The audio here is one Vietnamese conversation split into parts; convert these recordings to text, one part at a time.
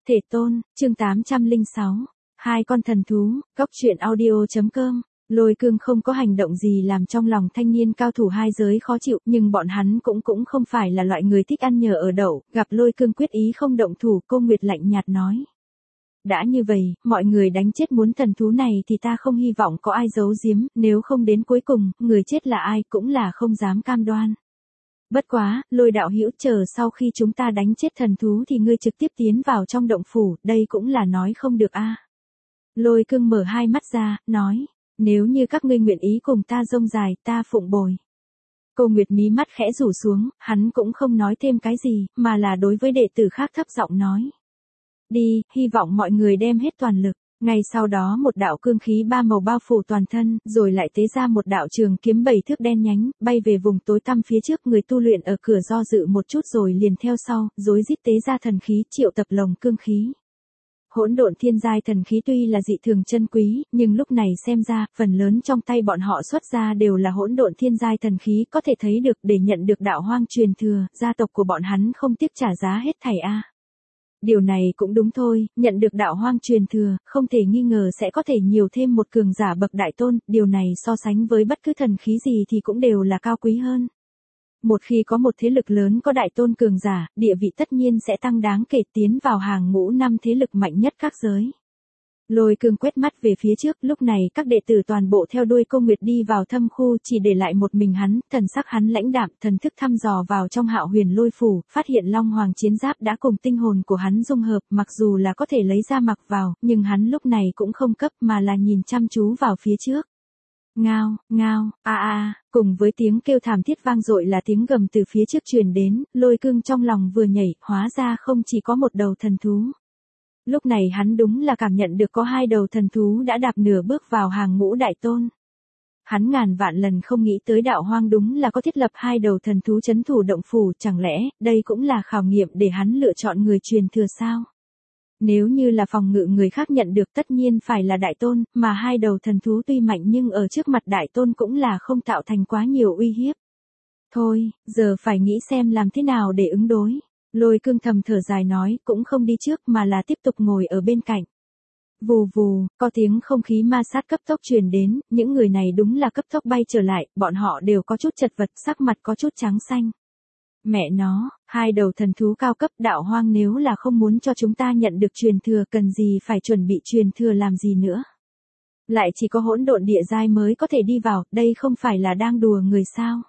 Thể tôn, chương 806. Hai con thần thú, góc truyện audio.com. Lôi Cương không có hành động gì làm trong lòng thanh niên cao thủ hai giới khó chịu, nhưng bọn hắn cũng không phải là loại người thích ăn nhờ ở đậu, gặp Lôi Cương quyết ý không động thủ, cô Nguyệt lạnh nhạt nói. Đã như vậy, mọi người đánh chết muốn thần thú này thì ta không hy vọng có ai giấu giếm, nếu không đến cuối cùng, người chết là ai cũng là không dám cam đoan. Bất quá, Lôi đạo hữu, chờ sau khi chúng ta đánh chết thần thú thì ngươi trực tiếp tiến vào trong động phủ, đây cũng là nói không được a. Lôi Cương mở hai mắt ra, nói, nếu như các ngươi nguyện ý cùng ta dông dài, ta phụng bồi. Cô Nguyệt mí mắt khẽ rủ xuống, hắn cũng không nói thêm cái gì, mà là đối với đệ tử khác thấp giọng nói. Đi, hy vọng mọi người đem hết toàn lực. Ngay sau đó một đạo cương khí ba màu bao phủ toàn thân, rồi lại tế ra một đạo trường kiếm 7 thước đen nhánh, bay về vùng tối tăm phía trước, người tu luyện ở cửa do dự một chút rồi liền theo sau, rối rít tế ra thần khí, triệu tập lồng cương khí. Hỗn độn thiên giai thần khí tuy là dị thường chân quý, nhưng lúc này xem ra, phần lớn trong tay bọn họ xuất ra đều là hỗn độn thiên giai thần khí, có thể thấy được để nhận được đạo hoang truyền thừa, gia tộc của bọn hắn không tiếc trả giá hết thảy a. Điều này cũng đúng thôi, nhận được đạo hoang truyền thừa, không thể nghi ngờ sẽ có thể nhiều thêm một cường giả bậc đại tôn, điều này so sánh với bất cứ thần khí gì thì cũng đều là cao quý hơn. Một khi có một thế lực lớn có đại tôn cường giả, địa vị tất nhiên sẽ tăng đáng kể, tiến vào hàng ngũ 5 thế lực mạnh nhất các giới. Lôi Cương quét mắt về phía trước, lúc này các đệ tử toàn bộ theo đuôi cô Nguyệt đi vào thâm khu, chỉ để lại một mình hắn, thần sắc hắn lãnh đạm, thần thức thăm dò vào trong Hạo Huyền Lôi phủ, phát hiện Long Hoàng chiến giáp đã cùng tinh hồn của hắn dung hợp, mặc dù là có thể lấy ra mặc vào, nhưng hắn lúc này cũng không cấp mà là nhìn chăm chú vào phía trước. Ngao, ngao, cùng với tiếng kêu thảm thiết vang dội là tiếng gầm từ phía trước truyền đến, Lôi Cương trong lòng vừa nhảy, hóa ra không chỉ có một đầu thần thú. Lúc này hắn đúng là cảm nhận được có hai đầu thần thú đã đạp nửa bước vào hàng ngũ đại tôn. Hắn ngàn vạn lần không nghĩ tới đạo hoang đúng là có thiết lập hai đầu thần thú trấn thủ động phủ, chẳng lẽ đây cũng là khảo nghiệm để hắn lựa chọn người truyền thừa sao? Nếu như là phòng ngự người khác nhận được tất nhiên phải là đại tôn, mà hai đầu thần thú tuy mạnh nhưng ở trước mặt đại tôn cũng là không tạo thành quá nhiều uy hiếp. Thôi, giờ phải nghĩ xem làm thế nào để ứng đối. Lôi Cương thầm thở dài nói, cũng không đi trước mà là tiếp tục ngồi ở bên cạnh. Vù vù, có tiếng không khí ma sát cấp tốc truyền đến, những người này đúng là cấp tốc bay trở lại, bọn họ đều có chút chật vật, sắc mặt có chút trắng xanh. Mẹ nó, hai đầu thần thú cao cấp, đạo hoang nếu là không muốn cho chúng ta nhận được truyền thừa, cần gì phải chuẩn bị truyền thừa làm gì nữa. Lại chỉ có hỗn độn địa giai mới có thể đi vào, đây không phải là đang đùa người sao.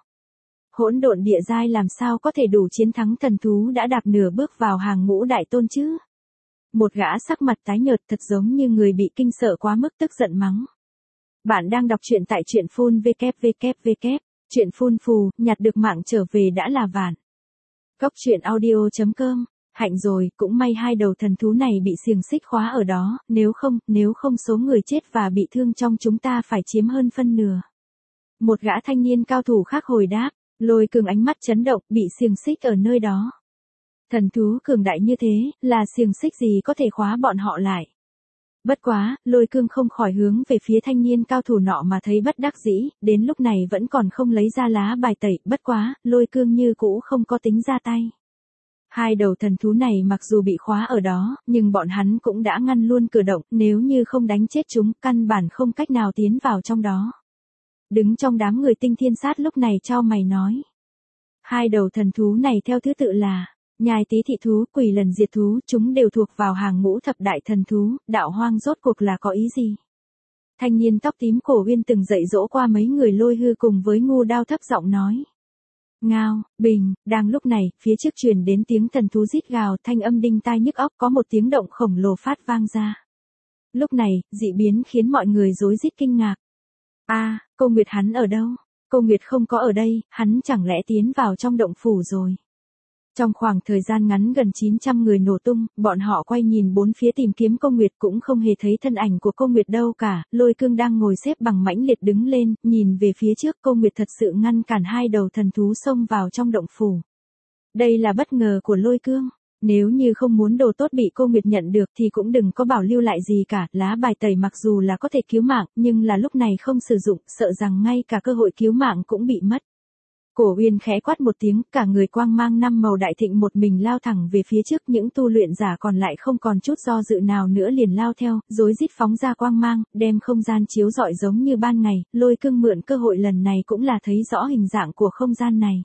Hỗn độn địa giai làm sao có thể đủ chiến thắng thần thú đã đạp nửa bước vào hàng ngũ đại tôn chứ? Một gã sắc mặt tái nhợt thật giống như người bị kinh sợ quá mức tức giận mắng. Bạn đang đọc truyện tại truyện phun www. Truyện phun phù, nhặt được mạng trở về đã là vạn. Góc truyện audio.com. Hạnh rồi, cũng may hai đầu thần thú này bị xiềng xích khóa ở đó, nếu không số người chết và bị thương trong chúng ta phải chiếm hơn phân nửa. Một gã thanh niên cao thủ khác hồi đáp. Lôi Cương ánh mắt chấn động, bị xiềng xích ở nơi đó. Thần thú cường đại như thế, là xiềng xích gì có thể khóa bọn họ lại. Bất quá, Lôi Cương không khỏi hướng về phía thanh niên cao thủ nọ mà thấy bất đắc dĩ, đến lúc này vẫn còn không lấy ra lá bài tẩy, bất quá, Lôi Cương như cũ không có tính ra tay. Hai đầu thần thú này mặc dù bị khóa ở đó, nhưng bọn hắn cũng đã ngăn luôn cử động, nếu như không đánh chết chúng, căn bản không cách nào tiến vào trong đó. Đứng trong đám người Tinh Thiên Sát lúc này chau mày nói. Hai đầu thần thú này theo thứ tự là, nhai tí thị thú, quỷ lần diệt thú, chúng đều thuộc vào hàng ngũ thập đại thần thú, đạo hoang rốt cuộc là có ý gì? Thanh niên tóc tím cổ Uyên từng dạy dỗ qua mấy người Lôi Hư cùng với Ngu Đao thấp giọng nói. Ngao, bình, đang lúc này, phía trước truyền đến tiếng thần thú rít gào, thanh âm đinh tai nhức óc, có một tiếng động khổng lồ phát vang ra. Lúc này, dị biến khiến mọi người rối rít kinh ngạc. Cô Nguyệt hắn ở đâu? Cô Nguyệt không có ở đây, hắn chẳng lẽ tiến vào trong động phủ rồi? Trong khoảng thời gian ngắn gần 900 người nổ tung, bọn họ quay nhìn bốn phía tìm kiếm cô Nguyệt cũng không hề thấy thân ảnh của cô Nguyệt đâu cả. Lôi Cương đang ngồi xếp bằng mãnh liệt đứng lên, nhìn về phía trước, cô Nguyệt thật sự ngăn cản hai đầu thần thú xông vào trong động phủ. Đây là bất ngờ của Lôi Cương. Nếu như không muốn đồ tốt bị cô Nguyệt nhận được thì cũng đừng có bảo lưu lại gì cả, lá bài tẩy mặc dù là có thể cứu mạng, nhưng là lúc này không sử dụng, sợ rằng ngay cả cơ hội cứu mạng cũng bị mất. Cổ Uyên khẽ quát một tiếng, cả người quang mang năm màu đại thịnh một mình lao thẳng về phía trước, những tu luyện giả còn lại không còn chút do dự nào nữa liền lao theo, rối rít phóng ra quang mang, đem không gian chiếu rọi giống như ban ngày. Lôi Cương mượn cơ hội lần này cũng là thấy rõ hình dạng của không gian này.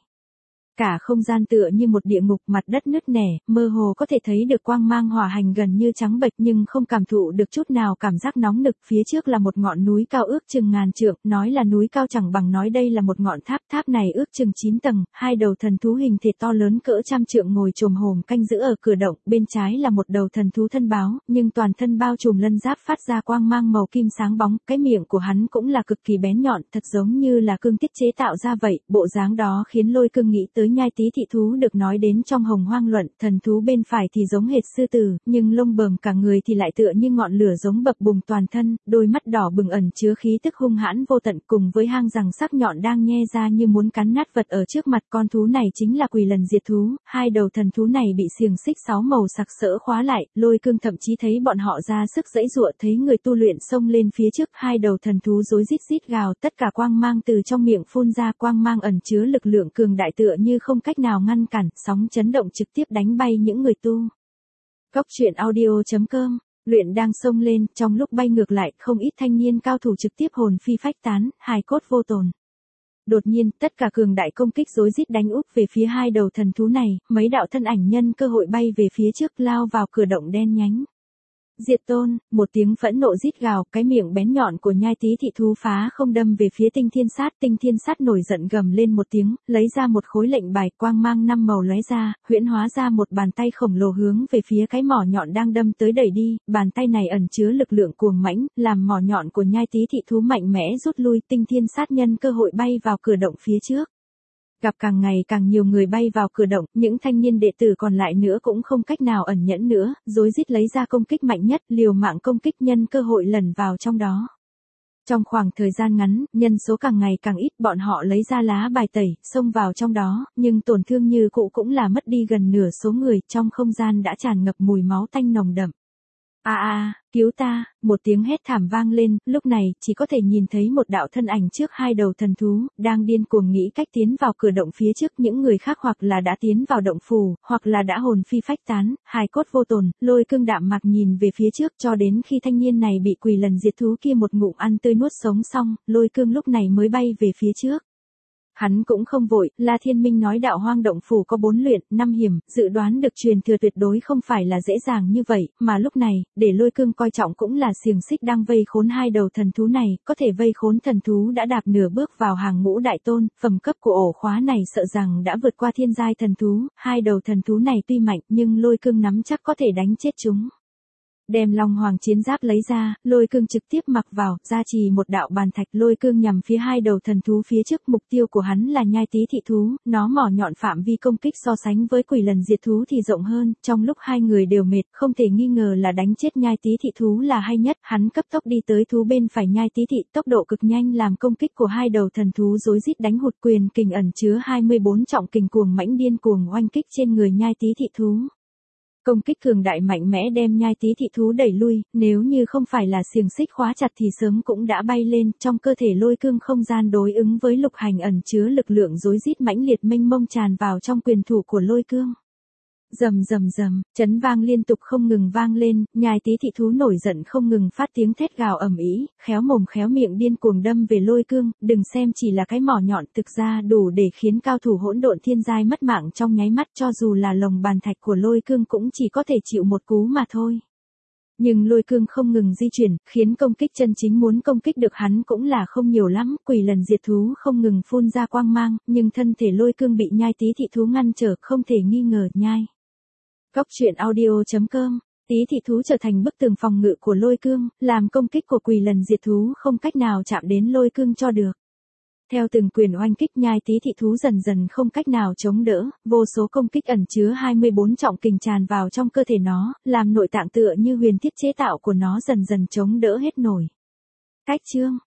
Cả không gian tựa như một địa ngục, mặt đất nứt nẻ, mơ hồ có thể thấy được quang mang hỏa hành gần như trắng bệch nhưng không cảm thụ được chút nào cảm giác nóng nực. Phía trước là một ngọn núi cao ước chừng ngàn trượng, nói là núi cao chẳng bằng nói đây là một ngọn tháp, tháp này ước chừng 9 tầng, hai đầu thần thú hình thể to lớn cỡ trăm trượng ngồi chồm hổm canh giữ ở cửa động, bên trái là một đầu thần thú thân báo, nhưng toàn thân bao trùm lân giáp phát ra quang mang màu kim sáng bóng, cái miệng của hắn cũng là cực kỳ bén nhọn, thật giống như là cương thiết chế tạo ra vậy, bộ dáng đó khiến Lôi Cương nghĩ tới Nhai Tý thị thú được nói đến trong Hồng Hoang Luận. Thần thú bên phải thì giống hệt sư tử, nhưng lông bờm cả người thì lại tựa như ngọn lửa giống bập bùng toàn thân, đôi mắt đỏ bừng ẩn chứa khí tức hung hãn vô tận, cùng với hang răng sắc nhọn đang nhe ra như muốn cắn nát vật ở trước mặt. Con thú này chính là Quỷ Lần Diệt thú, hai đầu thần thú này bị xiềng xích 6 màu sặc sỡ khóa lại, Lôi Cương thậm chí thấy bọn họ ra sức giãy giụa, thấy người tu luyện xông lên phía trước, hai đầu thần thú rối rít rít gào, tất cả quang mang từ trong miệng phun ra, quang mang ẩn chứa lực lượng cường đại tựa như không cách nào ngăn cản, sóng chấn động trực tiếp đánh bay những người tu. Góc truyện audio.com, luyện đang xông lên, trong lúc bay ngược lại, không ít thanh niên cao thủ trực tiếp hồn phi phách tán, hài cốt vô tồn. Đột nhiên, tất cả cường đại công kích rối rít đánh úp về phía hai đầu thần thú này, mấy đạo thân ảnh nhân cơ hội bay về phía trước lao vào cửa động đen nhánh. Diệt Tôn, một tiếng phẫn nộ rít gào, cái miệng bén nhọn của Nhai Tý thị thú phá không đâm về phía Tinh Thiên Sát nổi giận gầm lên một tiếng, lấy ra một khối lệnh bài, quang mang 5 màu lóe ra, huyễn hóa ra một bàn tay khổng lồ hướng về phía cái mỏ nhọn đang đâm tới đẩy đi, bàn tay này ẩn chứa lực lượng cuồng mãnh, làm mỏ nhọn của Nhai Tý thị thú mạnh mẽ rút lui. Tinh Thiên Sát nhân cơ hội bay vào cửa động phía trước. Gặp càng ngày càng nhiều người bay vào cửa động, những thanh niên đệ tử còn lại nữa cũng không cách nào ẩn nhẫn nữa, rối rít lấy ra công kích mạnh nhất, liều mạng công kích, nhân cơ hội lẩn vào trong đó. Trong khoảng thời gian ngắn, nhân số càng ngày càng ít, bọn họ lấy ra lá bài tẩy, xông vào trong đó, nhưng tổn thương như cũ cũng là mất đi gần nửa số người, trong không gian đã tràn ngập mùi máu tanh nồng đậm. Cứu ta, một tiếng hét thảm vang lên, lúc này, chỉ có thể nhìn thấy một đạo thân ảnh trước hai đầu thần thú, đang điên cuồng nghĩ cách tiến vào cửa động phía trước. Những người khác hoặc là đã tiến vào động phủ, hoặc là đã hồn phi phách tán, hài cốt vô tồn. Lôi Cương đạm mạc nhìn về phía trước, cho đến khi thanh niên này bị Quỷ Lần Diệt thú kia một ngụm ăn tươi nuốt sống xong, Lôi Cương lúc này mới bay về phía trước. Hắn cũng không vội, La Thiên Minh nói Đạo Hoang động phủ có 4 luyện, 5 hiểm, dự đoán được truyền thừa tuyệt đối không phải là dễ dàng như vậy, mà lúc này, để Lôi Cương coi trọng cũng là xiềng xích đang vây khốn hai đầu thần thú này, có thể vây khốn thần thú đã đạp nửa bước vào hàng ngũ đại tôn, phẩm cấp của ổ khóa này sợ rằng đã vượt qua thiên giai thần thú, hai đầu thần thú này tuy mạnh nhưng Lôi Cương nắm chắc có thể đánh chết chúng. Đem Long Hoàng chiến giáp lấy ra, Lôi Cương trực tiếp mặc vào, gia trì một đạo bàn thạch. Lôi Cương nhằm phía hai đầu thần thú phía trước, mục tiêu của hắn là Nhai Tý thị thú, nó mỏ nhọn phạm vi công kích so sánh với Quỷ Lần Diệt thú thì rộng hơn, trong lúc hai người đều mệt, không thể nghi ngờ là đánh chết Nhai Tý thị thú là hay nhất. Hắn cấp tốc đi tới thú bên phải Nhai Tý thị, tốc độ cực nhanh làm công kích của hai đầu thần thú rối rít đánh hụt, quyền kình ẩn chứa 24 trọng kình cuồng mãnh điên cuồng oanh kích trên người Nhai Tý thị thú. Công kích cường đại mạnh mẽ đem Nhai Tý thị thú đẩy lui, nếu như không phải là xiềng xích khóa chặt thì sớm cũng đã bay lên. Trong cơ thể Lôi Cương không gian đối ứng với lục hành ẩn chứa lực lượng rối rít mãnh liệt mênh mông tràn vào trong quyền thủ của Lôi Cương. Rầm rầm rầm, chấn vang liên tục không ngừng vang lên, Nhai Tý thị thú nổi giận không ngừng phát tiếng thét gào ầm ĩ, khéo mồm khéo miệng điên cuồng đâm về Lôi Cương, đừng xem chỉ là cái mỏ nhọn, thực ra đủ để khiến cao thủ hỗn độn thiên giai mất mạng trong nháy mắt, cho dù là lồng bàn thạch của Lôi Cương cũng chỉ có thể chịu một cú mà thôi. Nhưng Lôi Cương không ngừng di chuyển, khiến công kích chân chính muốn công kích được hắn cũng là không nhiều lắm. Quỷ Lần Diệt thú không ngừng phun ra quang mang, nhưng thân thể Lôi Cương bị Nhai Tý thị thú ngăn trở, không thể nghi ngờ. Nhai Góc truyện audio.com, Tý thị thú trở thành bức tường phòng ngự của Lôi Cương, làm công kích của Quỷ Lần Diệt thú không cách nào chạm đến Lôi Cương cho được. Theo từng quyền oanh kích, Nhai Tý thị thú dần dần không cách nào chống đỡ, vô số công kích ẩn chứa 24 trọng kình tràn vào trong cơ thể nó, làm nội tạng tựa như huyền thiết chế tạo của nó dần dần chống đỡ hết nổi. Cách chương